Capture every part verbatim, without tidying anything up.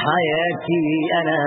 حياتي أنا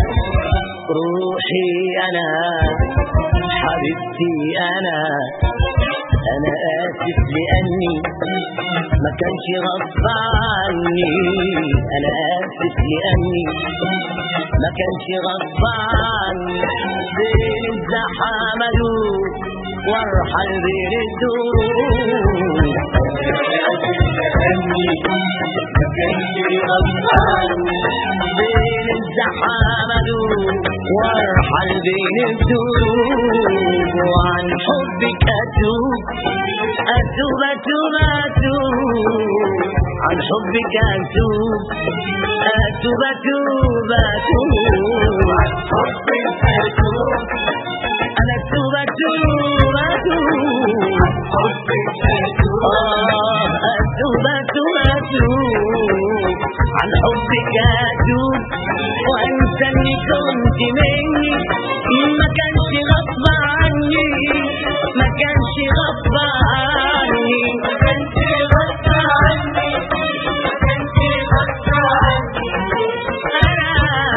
روحي أنا حبيبتي أنا أنا آسف لأني ما كانش غصب عني أنا آسف لأني ما كانش غصب عني بين الزحمة دوب وارحل بين الدروب أنا آسف لأني ما كانش غصب عني بين الزحمة دوب وارحل بين الدروب وعن حبك أتوب أتوب أتوب أتوب عن حبك أتوب أتوب أتوب أتوب عن حبك أتوب أنا أتوب أتوب أتوب عن حبك أتوب أتوب أتوب أتوب عن حبك أتوب وأنسى إني كنت مني ما كانش غصب عني ما كانش غصب عني ما كانش غصب عني ما كانش غصب عني أنا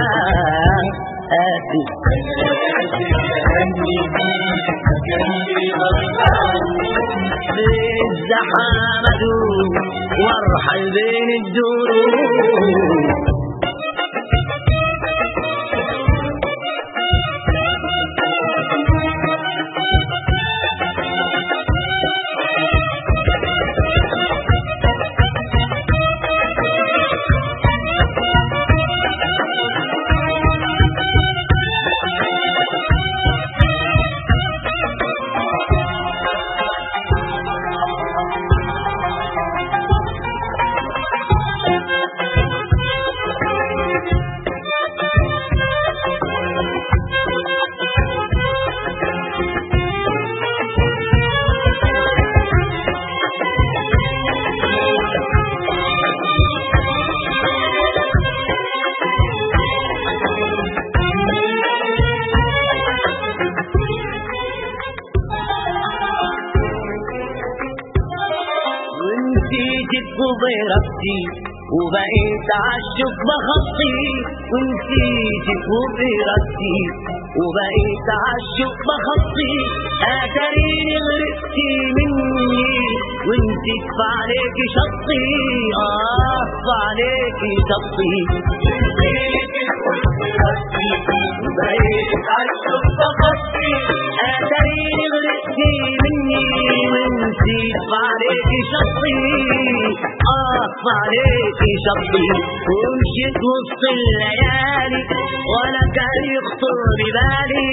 آسف لأني ما كانش غصب عني بين الزحمة دوب وارحل بين الدروب وبربتي وبقيت عالشوق بخطي ونسيتك وبربتي وبقيت عالشوق بخطي اتريني غرقتي مني ونسيت فعليكي شطي اه فعليكي شطي وبقيت عالشوق بخطي اتريني غرقتي مني ونسيت فعليكي شطي آه عليكي شطي ومشيت وسط الليالي ولا كان يخطر ببالي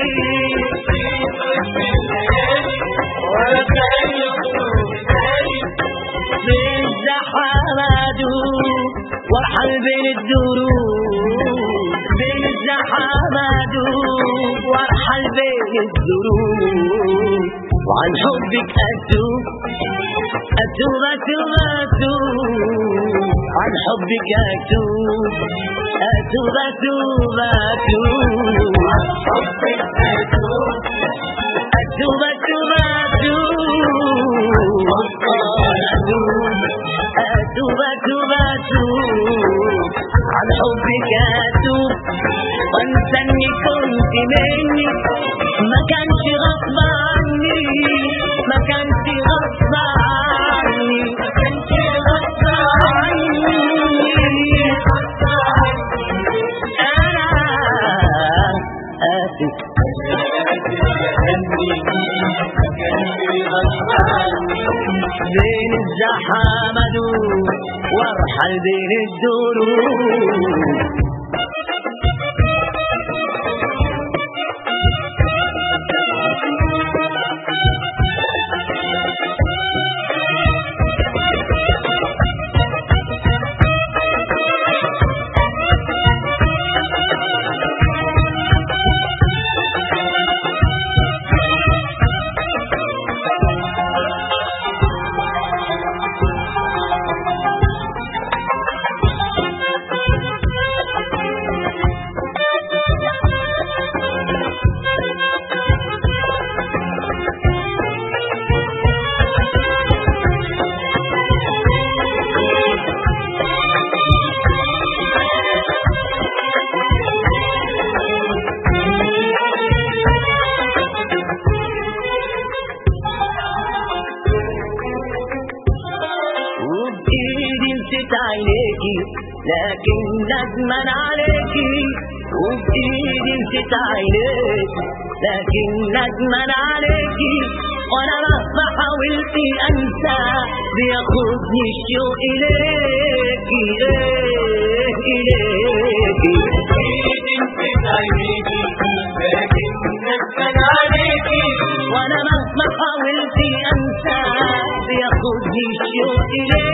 ولا كان يخطر ببالي بين الزحمة دوب وارحل بين الدروب بين الزحمة دوب وارحل بين الدروب وعن حبك أتوب أتوب أتوب أتوب عن حبك أتوب أتوب أتوب أتوب عن حبك أتوب أتوب أتوب أتوب أتوب أتوب عن حبك أتوب وانسى إني كنت مني ما كانش غصب عني ما كانش غصب عني ما كانش غصب عني أنا آسف بين الزحمة دوب وارحل بين الدروب ندمان عليكي وبإيدي نسيت عينيك، لكن ندمان عليكي وانا مهما حاولت انسى بياخدني الشوق اليكي. ايه اليكي بإيدي نسيت عينيكي لكن ندمان عليكي وانا مهما حاولت انسى بياخدني الشوق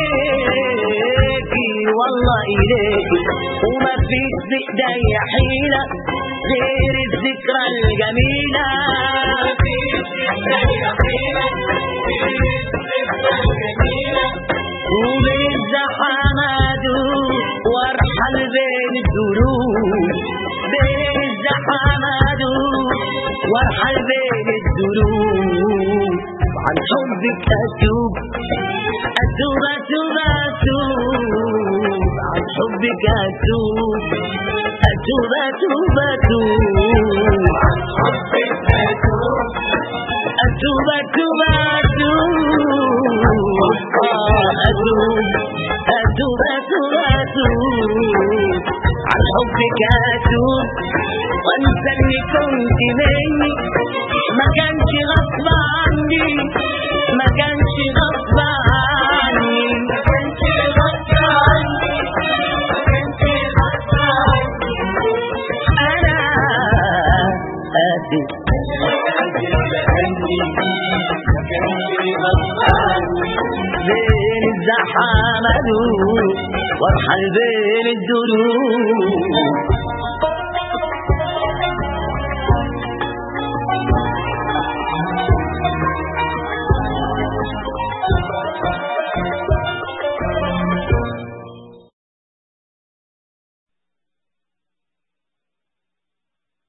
اليكي والله اليكي. وما فيش بايديا حيلة غير الذكرى الجميلة، وبالزحمات وارحل بين الدروب، بين الزحمات وارحل بين الدروب. عن حبك اتوب اتوب اتوب اتوب، عن حبك اتوب اتوب اتوب اتوب، عن حبك اتوب اتوب اتوب اتوب اتوب اتوب اتوب، عن حبك اتوب وانسى اللي كنت مني. ما كانش غصب عني، ما كانش غصب عني، ما كانش غصب عني، ما كانش غصب عني. انا اسف بين الزحمة وارحل بين الدروب.